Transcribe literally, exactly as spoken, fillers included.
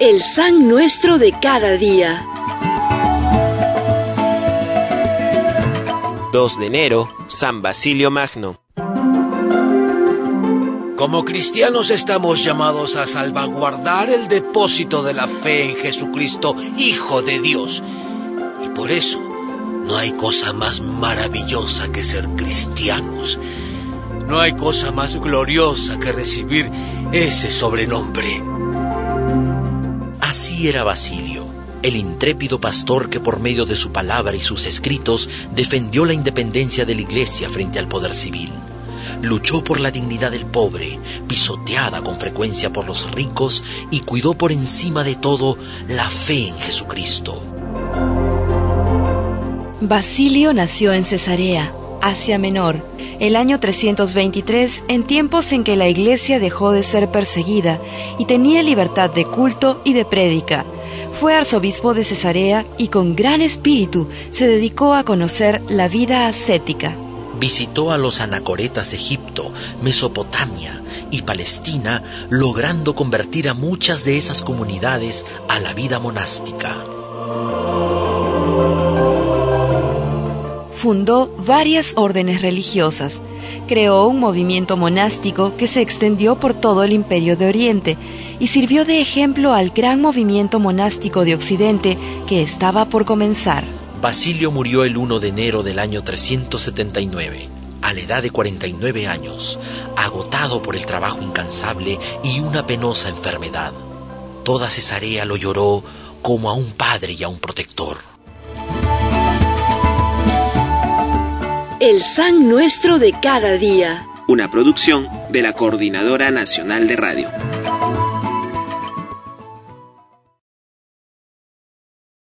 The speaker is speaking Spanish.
El San Nuestro de cada día. dos de enero, San Basilio Magno. Como cristianos estamos llamados a salvaguardar el depósito de la fe en Jesucristo, Hijo de Dios. Y por eso no hay cosa más maravillosa que ser cristianos. No hay cosa más gloriosa que recibir ese sobrenombre. Así era Basilio, el intrépido pastor que por medio de su palabra y sus escritos defendió la independencia de la Iglesia frente al poder civil. Luchó por la dignidad del pobre, pisoteada con frecuencia por los ricos, y cuidó por encima de todo la fe en Jesucristo. Basilio nació en Cesarea, Asia Menor, el año trescientos veintitrés, en tiempos en que la Iglesia dejó de ser perseguida y tenía libertad de culto y de prédica. Fue arzobispo de Cesarea y con gran espíritu se dedicó a conocer la vida ascética. Visitó a los anacoretas de Egipto, Mesopotamia y Palestina, logrando convertir a muchas de esas comunidades a la vida monástica. Fundó varias órdenes religiosas, creó un movimiento monástico que se extendió por todo el Imperio de Oriente y sirvió de ejemplo al gran movimiento monástico de Occidente que estaba por comenzar. Basilio murió el primero de enero del año trescientos setenta y nueve, a la edad de cuarenta y nueve años, agotado por el trabajo incansable y una penosa enfermedad. Toda Cesarea lo lloró como a un padre y a un protector. El San Nuestro de cada día. Una producción de la Coordinadora Nacional de Radio.